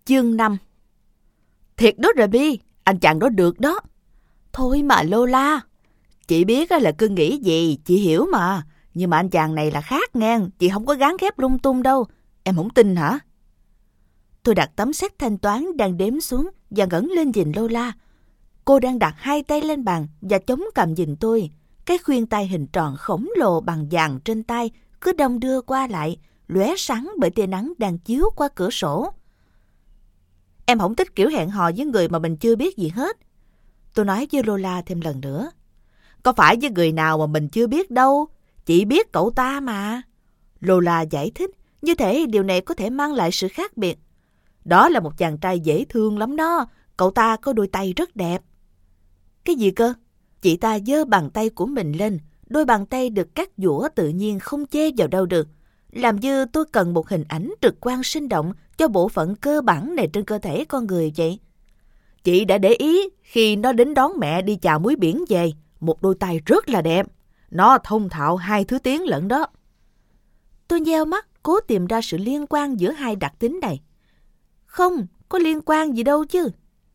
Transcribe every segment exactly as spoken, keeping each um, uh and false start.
Chương năm. Thiệt đó Remy, anh chàng đó được đó. Thôi mà Lola, chị biết là cưng nghĩ gì, chị hiểu mà. Nhưng mà anh chàng này là khác ngang, chị không có gán ghép lung tung đâu. Em không tin hả? Tôi đặt tấm séc thanh toán đang đếm xuống và ngẩng lên nhìn Lola. Cô đang đặt hai tay lên bàn và chống cằm nhìn tôi. Cái khuyên tay hình tròn khổng lồ bằng vàng trên tay cứ đong đưa qua lại, lóe sáng bởi tia nắng đang chiếu qua cửa sổ. Em không thích kiểu hẹn hò với người mà mình chưa biết gì hết. Tôi nói với Lola thêm lần nữa. Có phải với người nào mà mình chưa biết đâu, chị biết cậu ta mà. Lola giải thích, như thể điều này có thể mang lại sự khác biệt. Đó là một chàng trai dễ thương lắm đó, cậu ta có đôi tay rất đẹp. Cái gì cơ? Chị ta giơ bàn tay của mình lên, đôi bàn tay được cắt giũa tự nhiên không chê vào đâu được. Làm như tôi cần một hình ảnh trực quan sinh động cho bộ phận cơ bản này trên cơ thể con người vậy. Chị đã để ý khi nó đến đón mẹ đi chào muối biển về, một đôi tay rất là đẹp. Nó thông thạo hai thứ tiếng lẫn đó. Tôi nheo mắt, cố tìm ra sự liên quan giữa hai đặc tính này. Không, có liên quan gì đâu chứ.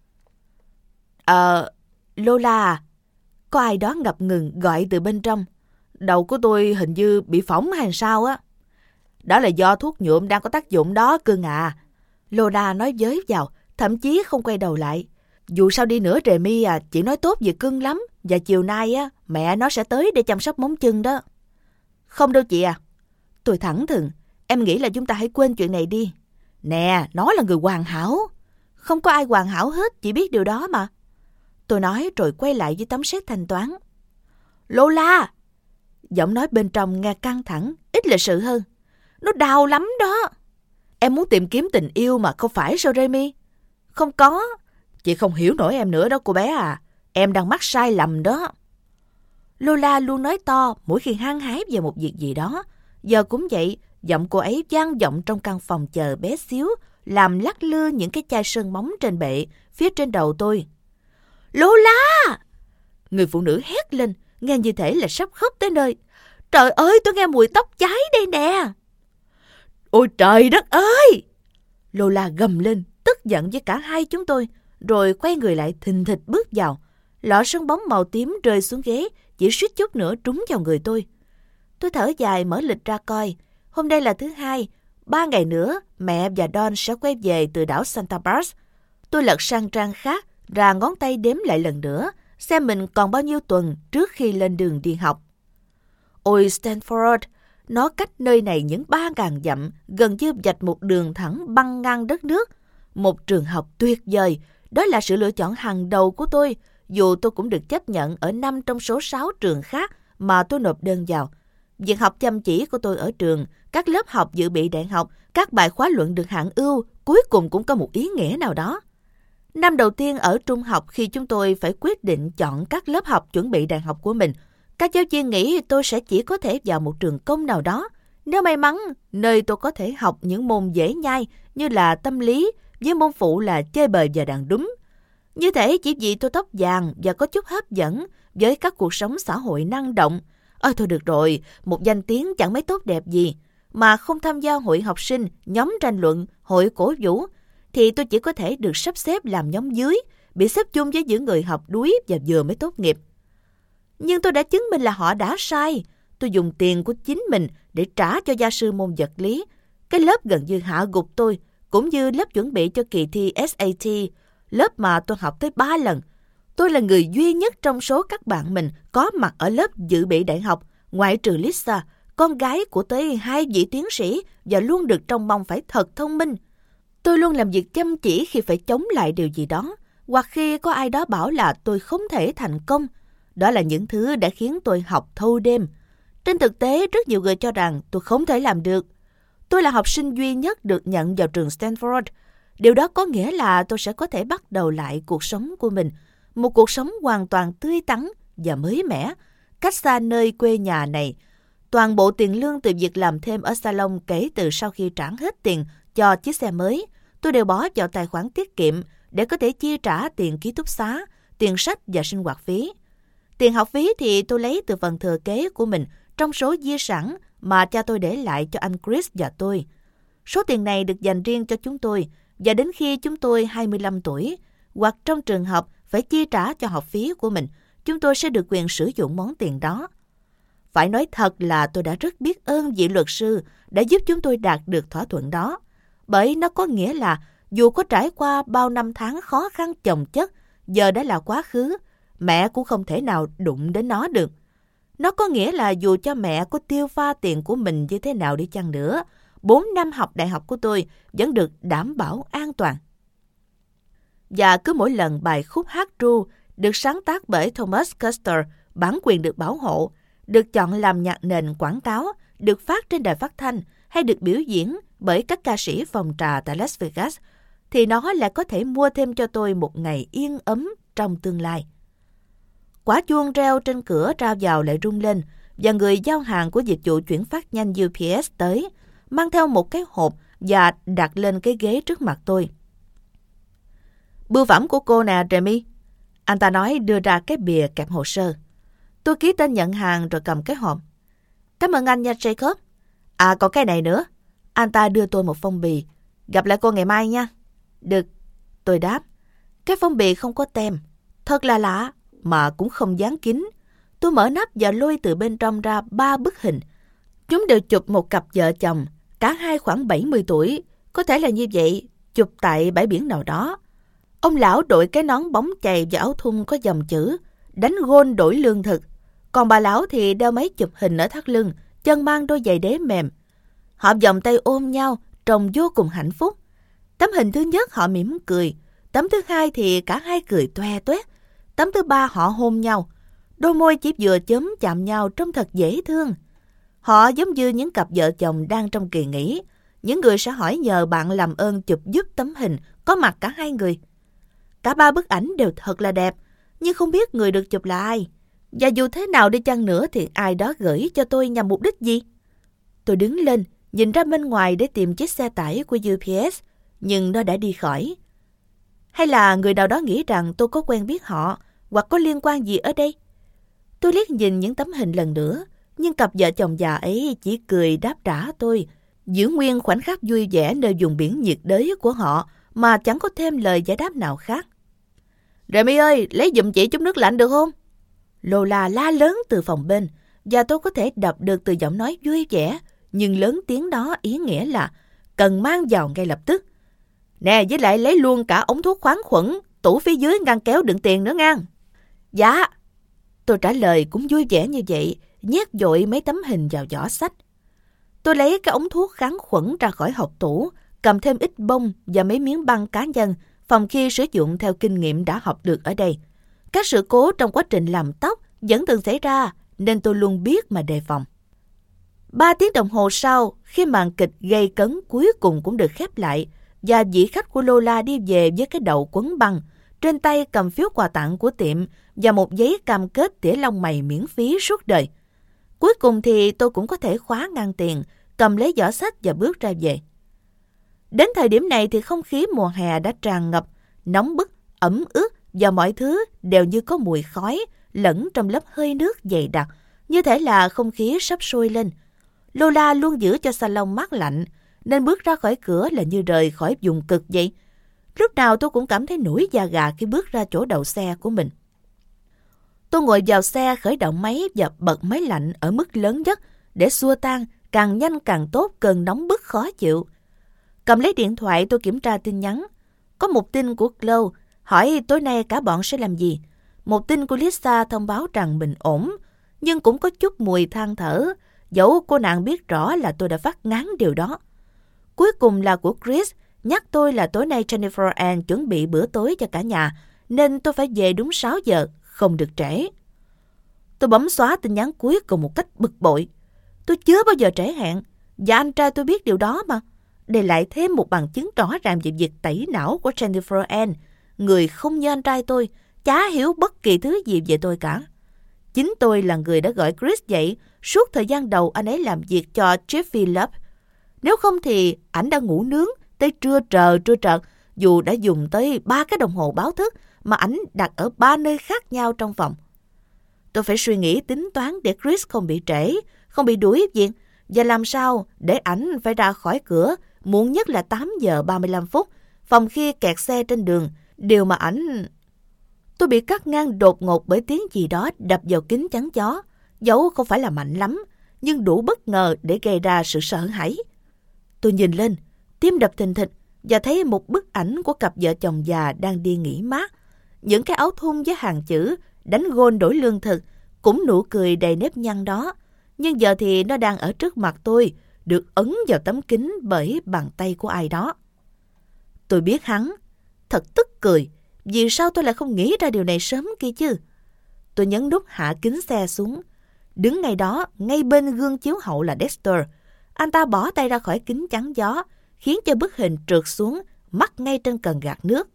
Ờ, Lola, có ai đó ngập ngừng gọi từ bên trong. Đầu của tôi hình như bị phỏng hay sao á. Đó là do thuốc nhuộm đang có tác dụng đó cưng à. Lola nói với vào, thậm chí không quay đầu lại. Dù sao đi nữa Remy à, chị nói tốt về cưng lắm. Và chiều nay á, mẹ nó sẽ tới để chăm sóc móng chân đó. Không đâu chị à. Tôi thẳng thừng, em nghĩ là chúng ta hãy quên chuyện này đi. Nè, nó là người hoàn hảo. Không có ai hoàn hảo hết, chị biết điều đó mà. Tôi nói rồi quay lại với tấm séc thanh toán. Lola! Giọng nói bên trong nghe căng thẳng, ít lịch sự hơn. Nó đau lắm đó. Em muốn tìm kiếm tình yêu mà không phải sao Remy? Không có. Chị không hiểu nổi em nữa đó cô bé à. Em đang mắc sai lầm đó. Lola luôn nói to mỗi khi hăng hái về một việc gì đó. Giờ cũng vậy, giọng cô ấy vang vọng trong căn phòng chờ bé xíu, làm lắc lư những cái chai sơn móng trên bệ, phía trên đầu tôi. Lola! Người phụ nữ hét lên, nghe như thể là sắp khóc tới nơi. Trời ơi, tôi nghe mùi tóc cháy đây nè. Ôi trời đất ơi! Lola gầm lên, tức giận với cả hai chúng tôi, rồi quay người lại thình thịch bước vào. Lọ sơn bóng màu tím rơi xuống ghế, chỉ suýt chút nữa trúng vào người tôi. Tôi thở dài mở lịch ra coi. Hôm nay là thứ hai, ba ngày nữa mẹ và Don sẽ quay về từ đảo Santa Barbara. Tôi lật sang trang khác, ra ngón tay đếm lại lần nữa, xem mình còn bao nhiêu tuần trước khi lên đường đi học. Ôi Stanford, nó cách nơi này những ba ngàn dặm, gần như vạch một đường thẳng băng ngang đất nước. Một trường học tuyệt vời, đó là sự lựa chọn hàng đầu của tôi, dù tôi cũng được chấp nhận ở năm trong số sáu trường khác mà tôi nộp đơn vào. Việc học chăm chỉ của tôi ở trường, các lớp học dự bị đại học, các bài khóa luận được hạng ưu, cuối cùng cũng có một ý nghĩa nào đó. Năm đầu tiên ở trung học khi chúng tôi phải quyết định chọn các lớp học chuẩn bị đại học của mình, các giáo viên nghĩ tôi sẽ chỉ có thể vào một trường công nào đó. Nếu may mắn, nơi tôi có thể học những môn dễ nhai như là tâm lý, với môn phụ là chơi bời và đàn đúng. Như thể chỉ vì tôi tóc vàng và có chút hấp dẫn với các cuộc sống xã hội năng động. Ôi thôi được rồi, một danh tiếng chẳng mấy tốt đẹp gì. Mà không tham gia hội học sinh, nhóm tranh luận, hội cổ vũ, thì tôi chỉ có thể được sắp xếp làm nhóm dưới, bị xếp chung với những người học đuối và vừa mới tốt nghiệp. Nhưng tôi đã chứng minh là họ đã sai. Tôi dùng tiền của chính mình để trả cho gia sư môn vật lý. Cái lớp gần như hạ gục tôi, cũng như lớp chuẩn bị cho kỳ thi ét a tê, lớp mà tôi học tới ba lần. Tôi là người duy nhất trong số các bạn mình có mặt ở lớp dự bị đại học, ngoại trừ Lisa, con gái của tới hai vị tiến sĩ và luôn được trông mong phải thật thông minh. Tôi luôn làm việc chăm chỉ khi phải chống lại điều gì đó, hoặc khi có ai đó bảo là tôi không thể thành công. Đó là những thứ đã khiến tôi học thâu đêm. Trên thực tế, rất nhiều người cho rằng tôi không thể làm được. Tôi là học sinh duy nhất được nhận vào trường Stanford. Điều đó có nghĩa là tôi sẽ có thể bắt đầu lại cuộc sống của mình, một cuộc sống hoàn toàn tươi tắn và mới mẻ, cách xa nơi quê nhà này. Toàn bộ tiền lương từ việc làm thêm ở salon kể từ sau khi trả hết tiền cho chiếc xe mới, tôi đều bỏ vào tài khoản tiết kiệm để có thể chi trả tiền ký túc xá, tiền sách và sinh hoạt phí. Tiền học phí thì tôi lấy từ phần thừa kế của mình trong số di sản mà cha tôi để lại cho anh Chris và tôi. Số tiền này được dành riêng cho chúng tôi và đến khi chúng tôi hai mươi lăm tuổi, hoặc trong trường hợp phải chi trả cho học phí của mình, chúng tôi sẽ được quyền sử dụng món tiền đó. Phải nói thật là tôi đã rất biết ơn vị luật sư đã giúp chúng tôi đạt được thỏa thuận đó, bởi nó có nghĩa là dù có trải qua bao năm tháng khó khăn chồng chất, giờ đã là quá khứ, mẹ cũng không thể nào đụng đến nó được. Nó có nghĩa là dù cho mẹ có tiêu pha tiền của mình như thế nào đi chăng nữa, bốn năm học đại học của tôi vẫn được đảm bảo an toàn. Và cứ mỗi lần bài khúc hát ru được sáng tác bởi Thomas Custer, bản quyền được bảo hộ, được chọn làm nhạc nền quảng cáo, được phát trên đài phát thanh hay được biểu diễn bởi các ca sĩ phòng trà tại Las Vegas, thì nó lại có thể mua thêm cho tôi một ngày yên ấm trong tương lai. Quả chuông reo trên cửa ra vào lại rung lên, và người giao hàng của dịch vụ chuyển phát nhanh u pê ét tới, mang theo một cái hộp và đặt lên cái ghế trước mặt tôi. Bưu phẩm của cô nè, Remy. Anh ta nói, đưa ra cái bìa kẹp hồ sơ. Tôi ký tên nhận hàng rồi cầm cái hộp. Cảm ơn anh nha, Jacob. À, còn cái này nữa. Anh ta đưa tôi một phong bì. Gặp lại cô ngày mai nha. Được, tôi đáp. Cái phong bì không có tem. Thật là lạ, mà cũng không dán kín. Tôi mở nắp và lôi từ bên trong ra ba bức hình. Chúng đều chụp một cặp vợ chồng, cả hai khoảng bảy mươi tuổi. Có thể là như vậy, chụp tại bãi biển nào đó. Ông lão đội cái nón bóng chày và áo thun có dòng chữ đánh gôn đổi lương thực. Còn bà lão thì đeo máy chụp hình ở thắt lưng, chân mang đôi giày đế mềm. Họ vòng tay ôm nhau, trông vô cùng hạnh phúc. Tấm hình thứ nhất họ mỉm cười. Tấm thứ hai thì cả hai cười toe toét. Tấm thứ ba họ hôn nhau. Đôi môi chỉ vừa chớm chạm nhau trông thật dễ thương. Họ giống như những cặp vợ chồng đang trong kỳ nghỉ. Những người sẽ hỏi nhờ bạn làm ơn chụp giúp tấm hình có mặt cả hai người. Cả ba bức ảnh đều thật là đẹp, nhưng không biết người được chụp là ai. Và dù thế nào đi chăng nữa thì ai đó gửi cho tôi nhằm mục đích gì? Tôi đứng lên, nhìn ra bên ngoài để tìm chiếc xe tải của u pê ét, nhưng nó đã đi khỏi. Hay là người nào đó nghĩ rằng tôi có quen biết họ, hoặc có liên quan gì ở đây? Tôi liếc nhìn những tấm hình lần nữa, nhưng cặp vợ chồng già ấy chỉ cười đáp trả tôi, giữ nguyên khoảnh khắc vui vẻ nơi vùng biển nhiệt đới của họ mà chẳng có thêm lời giải đáp nào khác. Remy ơi, lấy giùm chị chút nước lạnh được không? Lola la lớn từ phòng bên, và tôi có thể đọc được từ giọng nói vui vẻ, nhưng lớn tiếng đó ý nghĩa là cần mang vào ngay lập tức. Nè, với lại lấy luôn cả ống thuốc khoáng khuẩn, tủ phía dưới ngăn kéo đựng tiền nữa ngang. Dạ. Tôi trả lời cũng vui vẻ như vậy, nhét dội mấy tấm hình vào giỏ xách. Tôi lấy cái ống thuốc kháng khuẩn ra khỏi hộp tủ, cầm thêm ít bông và mấy miếng băng cá nhân, phòng khi sử dụng theo kinh nghiệm đã học được ở đây. Các sự cố trong quá trình làm tóc vẫn thường xảy ra, nên tôi luôn biết mà đề phòng. Ba tiếng đồng hồ sau, khi màn kịch gây cấn cuối cùng cũng được khép lại, và vị khách của Lola đi về với cái đầu quấn băng, trên tay cầm phiếu quà tặng của tiệm và một giấy cam kết tỉa lông mày miễn phí suốt đời. Cuối cùng thì tôi cũng có thể khóa ngăn tiền, cầm lấy giỏ xách và bước ra về. Đến thời điểm này thì không khí mùa hè đã tràn ngập, nóng bức, ẩm ướt và mọi thứ đều như có mùi khói lẫn trong lớp hơi nước dày đặc, như thể là không khí sắp sôi lên. Lola luôn giữ cho salon mát lạnh, nên bước ra khỏi cửa là như rời khỏi vùng cực vậy. Lúc nào tôi cũng cảm thấy nổi da gà khi bước ra chỗ đậu xe của mình. Tôi ngồi vào xe, khởi động máy và bật máy lạnh ở mức lớn nhất để xua tan càng nhanh càng tốt cơn nóng bức khó chịu. Cầm lấy điện thoại tôi kiểm tra tin nhắn. Có một tin của Chloe hỏi tối nay cả bọn sẽ làm gì. Một tin của Lisa thông báo rằng mình ổn, nhưng cũng có chút mùi than thở, dẫu cô nàng biết rõ là tôi đã phát ngán điều đó. Cuối cùng là của Chris, nhắc tôi là tối nay Jennifer Ann chuẩn bị bữa tối cho cả nhà, nên tôi phải về đúng sáu giờ, không được trễ. Tôi bấm xóa tin nhắn cuối cùng một cách bực bội. Tôi chưa bao giờ trễ hẹn, và anh trai tôi biết điều đó mà. Để lại thêm một bằng chứng rõ ràng về việc tẩy não của Jennifer Ann, người không như anh trai tôi, chả hiểu bất kỳ thứ gì về tôi cả. Chính tôi là người đã gọi Chris dậy suốt thời gian đầu anh ấy làm việc cho Jiffy Lube. Nếu không thì ảnh đã ngủ nướng tới trưa trờ trưa trợt, dù đã dùng tới ba cái đồng hồ báo thức mà ảnh đặt ở ba nơi khác nhau trong phòng. Tôi phải suy nghĩ tính toán để Chris không bị trễ, không bị đuổi việc, và làm sao để ảnh phải ra khỏi cửa muộn nhất là tám giờ ba mươi lăm phút, phòng khi kẹt xe trên đường, điều mà ảnh... Tôi bị cắt ngang đột ngột bởi tiếng gì đó đập vào kính chắn gió, dẫu không phải là mạnh lắm, nhưng đủ bất ngờ để gây ra sự sợ hãi. Tôi nhìn lên, tim đập thình thịch và thấy một bức ảnh của cặp vợ chồng già đang đi nghỉ mát. Những cái áo thun với hàng chữ đánh gôn đổi lương thực, cũng nụ cười đầy nếp nhăn đó. Nhưng giờ thì nó đang ở trước mặt tôi, được ấn vào tấm kính bởi bàn tay của ai đó. Tôi biết hắn. Thật tức cười. Vì sao tôi lại không nghĩ ra điều này sớm kia chứ? Tôi nhấn nút hạ kính xe xuống. Đứng ngay đó, ngay bên gương chiếu hậu là Dexter. Anh ta bỏ tay ra khỏi kính chắn gió, khiến cho bức hình trượt xuống, mắc ngay trên cần gạt nước.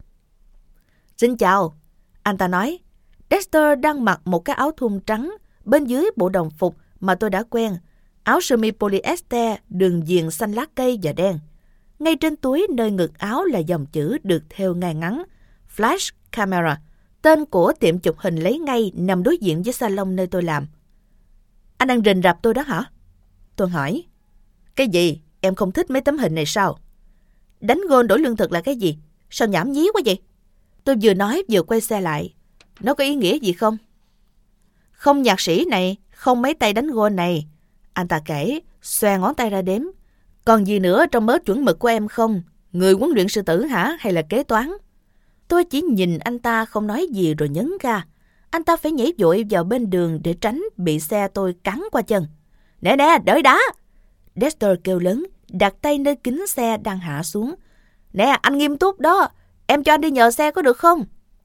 Xin chào, anh ta nói. Dexter đang mặc một cái áo thun trắng, bên dưới bộ đồng phục mà tôi đã quen. Áo sơ mi polyester, đường viền xanh lá cây và đen. Ngay trên túi nơi ngực áo là dòng chữ được thêu ngay ngắn. Flash Camera, tên của tiệm chụp hình lấy ngay nằm đối diện với salon nơi tôi làm. Anh đang rình rập tôi đó hả? Tôi hỏi. Cái gì? Em không thích mấy tấm hình này sao? Đánh gôn đổi lương thực là cái gì? Sao nhảm nhí quá vậy? Tôi vừa nói vừa quay xe lại. Nó có ý nghĩa gì không? Không nhạc sĩ này, không mấy tay đánh gôn này. Anh ta kể, xoe ngón tay ra đếm. Còn gì nữa trong mớ chuẩn mực của em không? Người huấn luyện sư tử hả? Hay là kế toán? Tôi chỉ nhìn anh ta không nói gì rồi nhấn ga. Anh ta phải nhảy vội vào bên đường để tránh bị xe tôi cắn qua chân. Nè nè, đợi đã! Dexter kêu lớn, đặt tay nơi kính xe đang hạ xuống. Nè, anh nghiêm túc đó. Em cho anh đi nhờ xe có được không?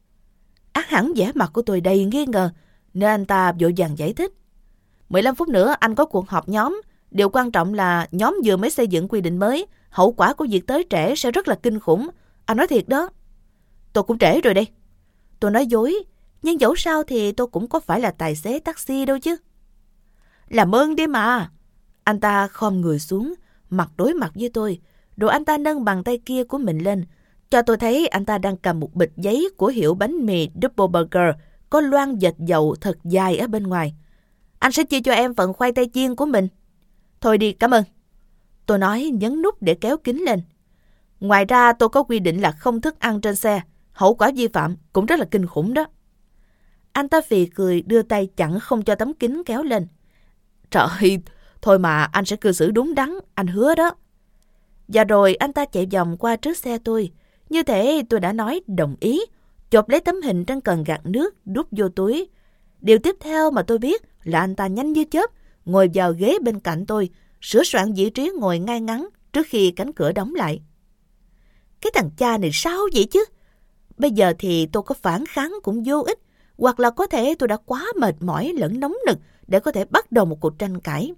Ác hẳn vẻ mặt của tôi đầy nghi ngờ, nên anh ta vội vàng giải thích. mười lăm phút nữa anh có cuộc họp nhóm. Điều quan trọng là nhóm vừa mới xây dựng quy định mới. Hậu quả của việc tới trễ sẽ rất là kinh khủng. Anh nói thiệt đó. Tôi cũng trễ rồi đây. Tôi nói dối, nhưng dẫu sao thì tôi cũng có phải là tài xế taxi đâu chứ. Làm ơn đi mà. Anh ta khom người xuống, mặt đối mặt với tôi, rồi anh ta nâng bàn tay kia của mình lên, cho tôi thấy anh ta đang cầm một bịch giấy của hiệu bánh mì Double Burger, có loang dệt dầu thật dài ở bên ngoài. Anh sẽ chia cho em phần khoai tây chiên của mình. Thôi đi, cảm ơn. Tôi nói nhấn nút để kéo kính lên. Ngoài ra tôi có quy định là không thức ăn trên xe. Hậu quả vi phạm cũng rất là kinh khủng đó. Anh ta phì cười đưa tay chặn không cho tấm kính kéo lên. Trời, thôi mà anh sẽ cư xử đúng đắn, anh hứa đó. Và rồi anh ta chạy vòng qua trước xe tôi. Như thế tôi đã nói đồng ý, chộp lấy tấm hình trên cần gạt nước, đút vô túi. Điều tiếp theo mà tôi biết là anh ta nhanh như chớp, ngồi vào ghế bên cạnh tôi, sửa soạn vị trí ngồi ngay ngắn trước khi cánh cửa đóng lại. Cái thằng cha này sao vậy chứ? Bây giờ thì tôi có phản kháng cũng vô ích, hoặc là có thể tôi đã quá mệt mỏi lẫn nóng nực để có thể bắt đầu một cuộc tranh cãi.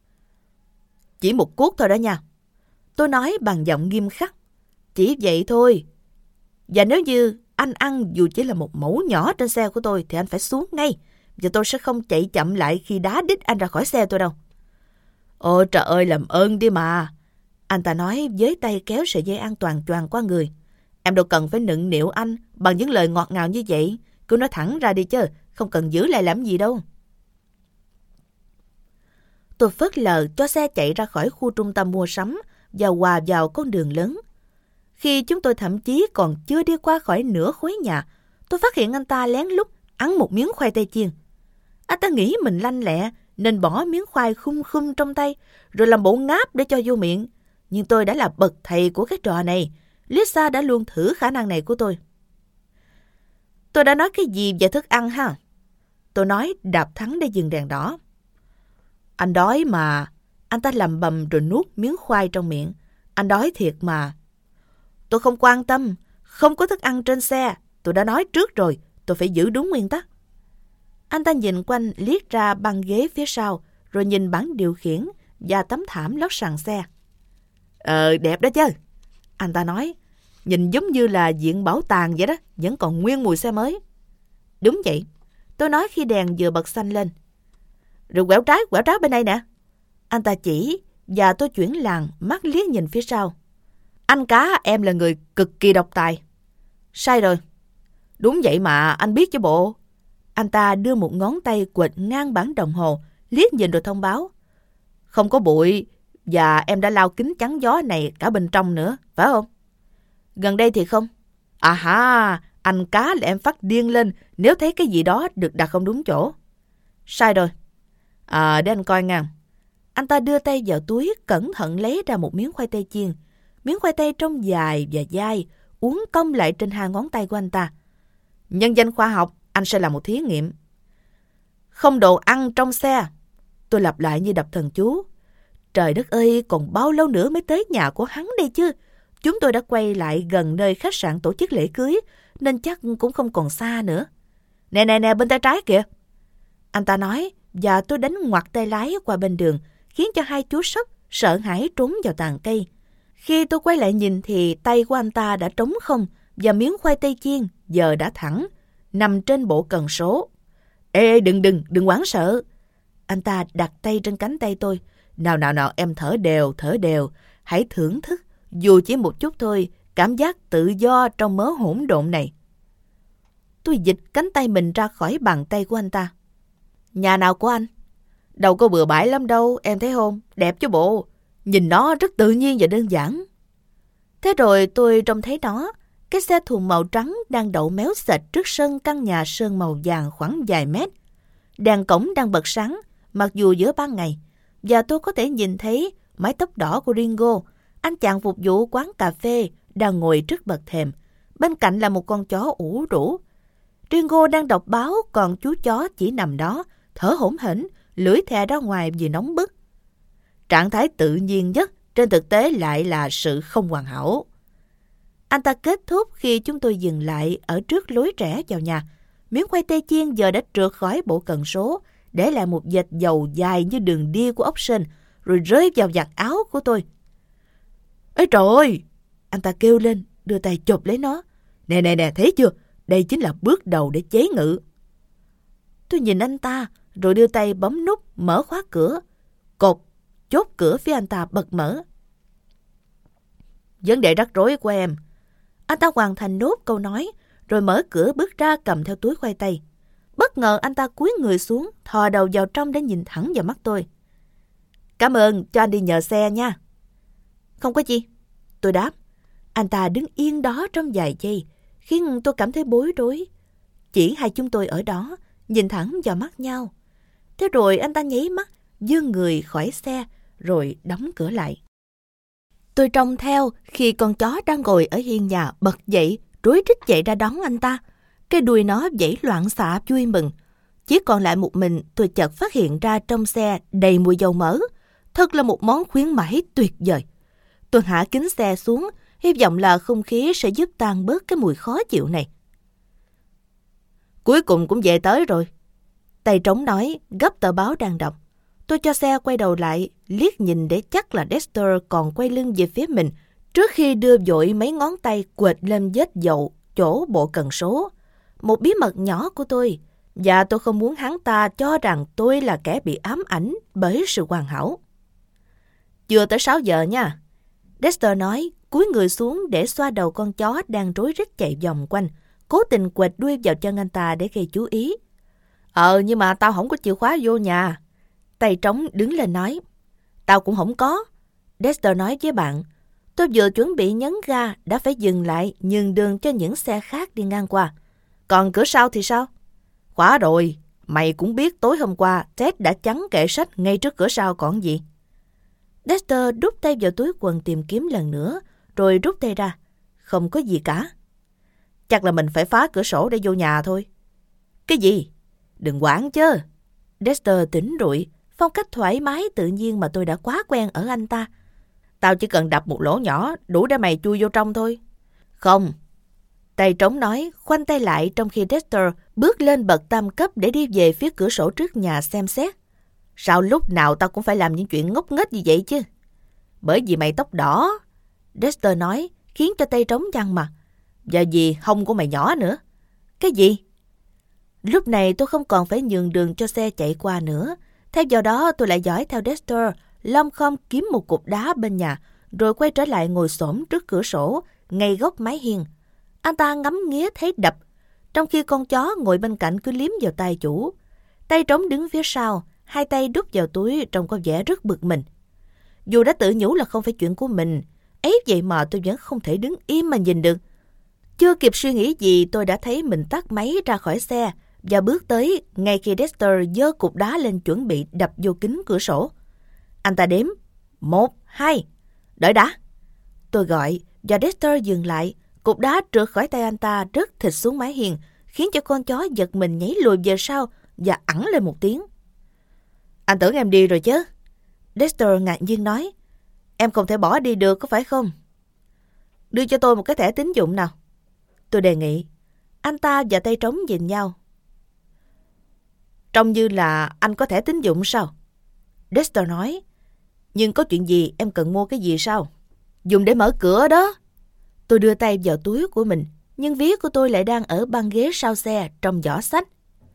Chỉ một cuốc thôi đó nha. Tôi nói bằng giọng nghiêm khắc. Chỉ vậy thôi. Và nếu như anh ăn dù chỉ là một mẩu nhỏ trên xe của tôi thì anh phải xuống ngay. Và tôi sẽ không chạy chậm lại khi đá đít anh ra khỏi xe tôi đâu. Ôi trời ơi, làm ơn đi mà. Anh ta nói với tay kéo sợi dây an toàn choàng qua người. Em đâu cần phải nựng nịu anh bằng những lời ngọt ngào như vậy. Cứ nói thẳng ra đi chứ, không cần giữ lại làm gì đâu. Tôi phớt lờ cho xe chạy ra khỏi khu trung tâm mua sắm và hòa vào con đường lớn. Khi chúng tôi thậm chí còn chưa đi qua khỏi nửa khối nhà, tôi phát hiện anh ta lén lút ăn một miếng khoai tây chiên. Anh ta nghĩ mình lanh lẹ nên bỏ miếng khoai khum khum trong tay rồi làm bộ ngáp để cho vô miệng. Nhưng tôi đã là bậc thầy của cái trò này. Lisa đã luôn thử khả năng này của tôi. Tôi đã nói cái gì về thức ăn ha? Tôi nói đạp thắng để dừng đèn đỏ. Anh đói mà. Anh ta lầm bầm rồi nuốt miếng khoai trong miệng. Anh đói thiệt mà. Tôi không quan tâm. Không có thức ăn trên xe. Tôi đã nói trước rồi. Tôi phải giữ đúng nguyên tắc. Anh ta nhìn quanh liếc ra băng ghế phía sau, rồi nhìn bảng điều khiển và tấm thảm lót sàn xe. Ờ, đẹp đó chứ. Anh ta nói, nhìn giống như là viện bảo tàng vậy đó, vẫn còn nguyên mùi xe mới. Đúng vậy. Tôi nói khi đèn vừa bật xanh lên. Rồi quẹo trái, quẹo trái bên đây nè. Anh ta chỉ, và tôi chuyển làng, mắt liếc nhìn phía sau. Anh cá, em là người cực kỳ độc tài. Sai rồi. Đúng vậy mà, anh biết chứ bộ. Anh ta đưa một ngón tay quệt ngang bảng đồng hồ, liếc nhìn rồi thông báo. Không có bụi, và em đã lau kính chắn gió này cả bên trong nữa, phải không? Gần đây thì không. À ha, anh cá là em phát điên lên nếu thấy cái gì đó được đặt không đúng chỗ. Sai rồi. À, để anh coi nha. Anh ta đưa tay vào túi, cẩn thận lấy ra một miếng khoai tây chiên. Miếng khoai tây trông dài và dai, uốn cong lại trên hai ngón tay của anh ta. Nhân danh khoa học, anh sẽ làm một thí nghiệm. Không đồ ăn trong xe. Tôi lặp lại như đọc thần chú. Trời đất ơi, còn bao lâu nữa mới tới nhà của hắn đây chứ? Chúng tôi đã quay lại gần nơi khách sạn tổ chức lễ cưới, nên chắc cũng không còn xa nữa. Nè nè nè, bên tay trái kìa. Anh ta nói, và tôi đánh ngoặt tay lái qua bên đường, khiến cho hai chú sóc sợ hãi trốn vào tàn cây. Khi tôi quay lại nhìn thì tay của anh ta đã trống không, và miếng khoai tây chiên giờ đã thẳng, nằm trên bộ cần số. Ê, đừng đừng, đừng hoảng sợ. Anh ta đặt tay trên cánh tay tôi. Nào nào nào, em thở đều, thở đều. Hãy thưởng thức, dù chỉ một chút thôi, cảm giác tự do trong mớ hỗn độn này. Tôi dịch cánh tay mình ra khỏi bàn tay của anh ta. Nhà nào của anh? Đâu có bừa bãi lắm đâu, em thấy không? Đẹp chứ bộ. Nhìn nó rất tự nhiên và đơn giản. Thế rồi tôi trông thấy nó. Cái xe thùng màu trắng đang đậu méo sệt trước sân căn nhà sơn màu vàng khoảng vài mét. Đèn cổng đang bật sáng, mặc dù giữa ban ngày. Và tôi có thể nhìn thấy mái tóc đỏ của Ringo, anh chàng phục vụ quán cà phê, đang ngồi trước bậc thềm. Bên cạnh là một con chó ủ rũ. Ringo đang đọc báo, còn chú chó chỉ nằm đó, thở hổn hển, lưỡi thè ra ngoài vì nóng bức. Trạng thái tự nhiên nhất trên thực tế lại là sự không hoàn hảo. Anh ta kết thúc khi chúng tôi dừng lại ở trước lối rẽ vào nhà. Miếng khoai tây chiên giờ đã trượt khỏi bộ cần số, để lại một vệt dầu dài như đường đi của ốc sên, rồi rơi vào vạt áo của tôi. Ê trời ơi! Anh ta kêu lên, đưa tay chộp lấy nó. Nè nè nè, thấy chưa? Đây chính là bước đầu để chế ngự. Tôi nhìn anh ta, rồi đưa tay bấm nút mở khóa cửa. Cột, chốt cửa phía anh ta bật mở. Vấn đề rắc rối của em. Anh ta hoàn thành nốt câu nói, rồi mở cửa bước ra cầm theo túi khoai tây. Bất ngờ anh ta cúi người xuống, thò đầu vào trong để nhìn thẳng vào mắt tôi. Cảm ơn, cho anh đi nhờ xe nha. Không có gì. Tôi đáp. Anh ta đứng yên đó trong vài giây, khiến tôi cảm thấy bối rối. Chỉ hai chúng tôi ở đó, nhìn thẳng vào mắt nhau. Thế rồi anh ta nháy mắt, vươn người khỏi xe, rồi đóng cửa lại. Tôi trông theo khi con chó đang ngồi ở hiên nhà bật dậy, rối rít chạy ra đón anh ta. Cái đuôi nó vẫy loạn xạ vui mừng. Chỉ còn lại một mình, tôi chợt phát hiện ra trong xe đầy mùi dầu mỡ. Thật là một món khuyến mãi tuyệt vời. Tôi hạ kính xe xuống, hy vọng là không khí sẽ giúp tan bớt cái mùi khó chịu này. Cuối cùng cũng về tới rồi. Tay trống nói, gấp tờ báo đang đọc. Tôi cho xe quay đầu lại, liếc nhìn để chắc là Dexter còn quay lưng về phía mình, trước khi đưa vội mấy ngón tay quệt lên vết dầu chỗ bộ cần số. Một bí mật nhỏ của tôi, và tôi không muốn hắn ta cho rằng tôi là kẻ bị ám ảnh bởi sự hoàn hảo. Chưa tới sáu giờ nha. Dexter nói, cúi người xuống để xoa đầu con chó đang rối rít chạy vòng quanh, cố tình quệt đuôi vào chân anh ta để gây chú ý. Ờ, nhưng mà tao không có chìa khóa vô nhà. Tay trống đứng lên nói. Tao cũng không có. Dexter nói với bạn. Tôi vừa chuẩn bị nhấn ga đã phải dừng lại nhường đường cho những xe khác đi ngang qua. Còn cửa sau thì sao? Khóa rồi. Mày cũng biết tối hôm qua Ted đã chắn kệ sách ngay trước cửa sau còn gì. Dexter đút tay vào túi quần tìm kiếm lần nữa, rồi rút tay ra. Không có gì cả. Chắc là mình phải phá cửa sổ để vô nhà thôi. Cái gì? Đừng quản chứ. Dexter tỉnh rụi, phong cách thoải mái tự nhiên mà tôi đã quá quen ở anh ta. Tao chỉ cần đập một lỗ nhỏ, đủ để mày chui vô trong thôi. Không. Tay trống nói, khoanh tay lại trong khi Dexter bước lên bậc tam cấp để đi về phía cửa sổ trước nhà xem xét. Sao lúc nào tao cũng phải làm những chuyện ngốc nghếch như vậy chứ? Bởi vì mày tóc đỏ. Dexter nói, khiến cho tay trống nhăn mặt. Và vì hông của mày nhỏ nữa. Cái gì? Lúc này tôi không còn phải nhường đường cho xe chạy qua nữa. Thay vào đó tôi lại dõi theo Dexter, lom khom kiếm một cục đá bên nhà, rồi quay trở lại ngồi xổm trước cửa sổ, ngay góc mái hiên. Anh ta ngắm nghía thấy đập, trong khi con chó ngồi bên cạnh cứ liếm vào tay chủ. Tay trống đứng phía sau, hai tay đút vào túi trông có vẻ rất bực mình. Dù đã tự nhủ là không phải chuyện của mình, Ấy vậy mà tôi vẫn không thể đứng im mà nhìn được. Chưa kịp suy nghĩ gì tôi đã thấy mình tắt máy ra khỏi xe và bước tới ngay khi Dexter giơ cục đá lên chuẩn bị đập vô kính cửa sổ. Anh ta đếm. Một, hai. Đợi đã. Tôi gọi và Dexter dừng lại. Cục đá trượt khỏi tay anh ta rớt thịt xuống mái hiên, khiến cho con chó giật mình nhảy lùi về sau và ẵng lên một tiếng. Anh tưởng em đi rồi chứ? Dexter ngạc nhiên nói. Em không thể bỏ đi được có phải không? Đưa cho tôi một cái thẻ tín dụng nào. Tôi đề nghị. Anh ta và tay trống nhìn nhau. Trông như là anh có thẻ tín dụng sao? Dexter nói. Nhưng có chuyện gì em cần mua cái gì sao? Dùng để mở cửa đó. Tôi đưa tay vào túi của mình, nhưng ví của tôi lại đang ở băng ghế sau xe trong giỏ xách.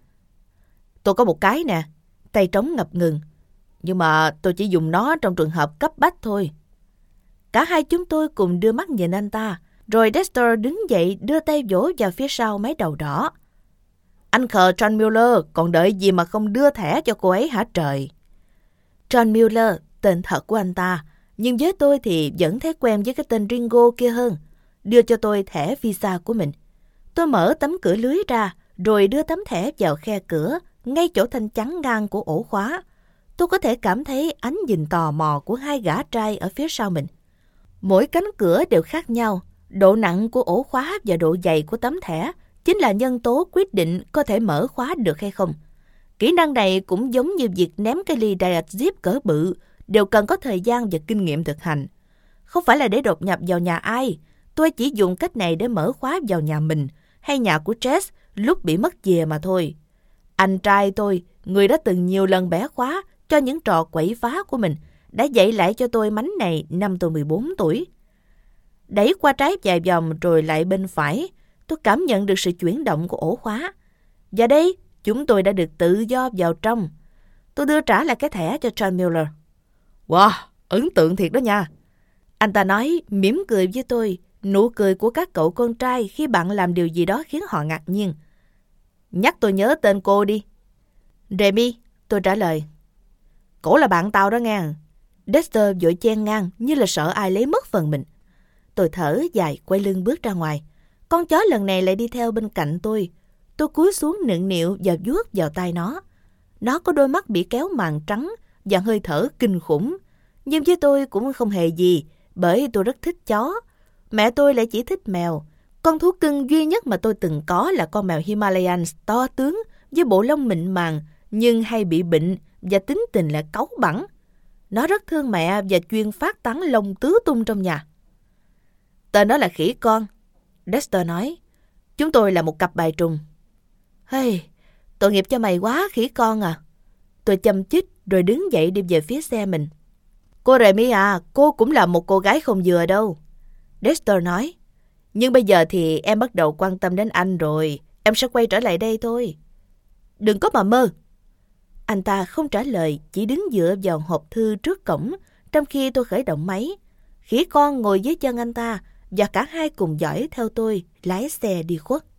Tôi có một cái nè. Tay trống ngập ngừng. Nhưng mà tôi chỉ dùng nó trong trường hợp cấp bách thôi. Cả hai chúng tôi cùng đưa mắt nhìn anh ta, rồi Dexter đứng dậy đưa tay vỗ vào phía sau mái đầu đỏ. Anh khờ John Mueller, còn đợi gì mà không đưa thẻ cho cô ấy hả trời? John Mueller, tên thật của anh ta, nhưng với tôi thì vẫn thấy quen với cái tên Ringo kia hơn. Đưa cho tôi thẻ visa của mình. Tôi mở tấm cửa lưới ra, rồi đưa tấm thẻ vào khe cửa, ngay chỗ thanh chắn ngang của ổ khóa. Tôi có thể cảm thấy ánh nhìn tò mò của hai gã trai ở phía sau mình. Mỗi cánh cửa đều khác nhau. Độ nặng của ổ khóa và độ dày của tấm thẻ chính là nhân tố quyết định có thể mở khóa được hay không. Kỹ năng này cũng giống như việc ném cái ly Diet cỡ bự, đều cần có thời gian và kinh nghiệm thực hành. Không phải là để đột nhập vào nhà ai. Tôi chỉ dùng cách này để mở khóa vào nhà mình hay nhà của Jess lúc bị mất dìa mà thôi. Anh trai tôi, người đã từng nhiều lần bẻ khóa cho những trò quậy phá của mình, đã dạy lại cho tôi mánh này năm tôi mười bốn tuổi. Đẩy qua trái vài vòng rồi lại bên phải, tôi cảm nhận được sự chuyển động của ổ khóa. Và đây, chúng tôi đã được tự do vào trong. Tôi đưa trả lại cái thẻ cho John Mueller. Wow, ấn tượng thiệt đó nha. Anh ta nói, mỉm cười với tôi, nụ cười của các cậu con trai khi bạn làm điều gì đó khiến họ ngạc nhiên. Nhắc tôi nhớ tên cô đi. Remy, tôi trả lời. Cổ là bạn tao đó nghe. Dexter vội chen ngang như là sợ ai lấy mất phần mình. Tôi thở dài quay lưng bước ra ngoài. Con chó lần này lại đi theo bên cạnh tôi. Tôi cúi xuống nựng nịu và vuốt vào tai nó. Nó có đôi mắt bị kéo màng trắng và hơi thở kinh khủng. Nhưng với tôi cũng không hề gì, bởi tôi rất thích chó. Mẹ tôi lại chỉ thích mèo. Con thú cưng duy nhất mà tôi từng có là con mèo Himalayan to tướng với bộ lông mịn màng nhưng hay bị bệnh và tính tình là cáu bẳn. Nó rất thương mẹ và chuyên phát tán lông tứ tung trong nhà. Tên nó là Khỉ Con, Dexter nói. Chúng tôi là một cặp bài trùng. Hey, tội nghiệp cho mày quá Khỉ Con à. Tôi châm chích rồi đứng dậy đi về phía xe mình. Cô Remy à, cô cũng là một cô gái không vừa đâu, Dexter nói. Nhưng bây giờ thì em bắt đầu quan tâm đến anh rồi. Em sẽ quay trở lại đây thôi. Đừng có mà mơ. Anh ta không trả lời, chỉ đứng dựa vào hộp thư trước cổng, trong khi tôi khởi động máy. Khỉ Con ngồi dưới chân anh ta, và cả hai cùng dõi theo tôi, lái xe đi khuất.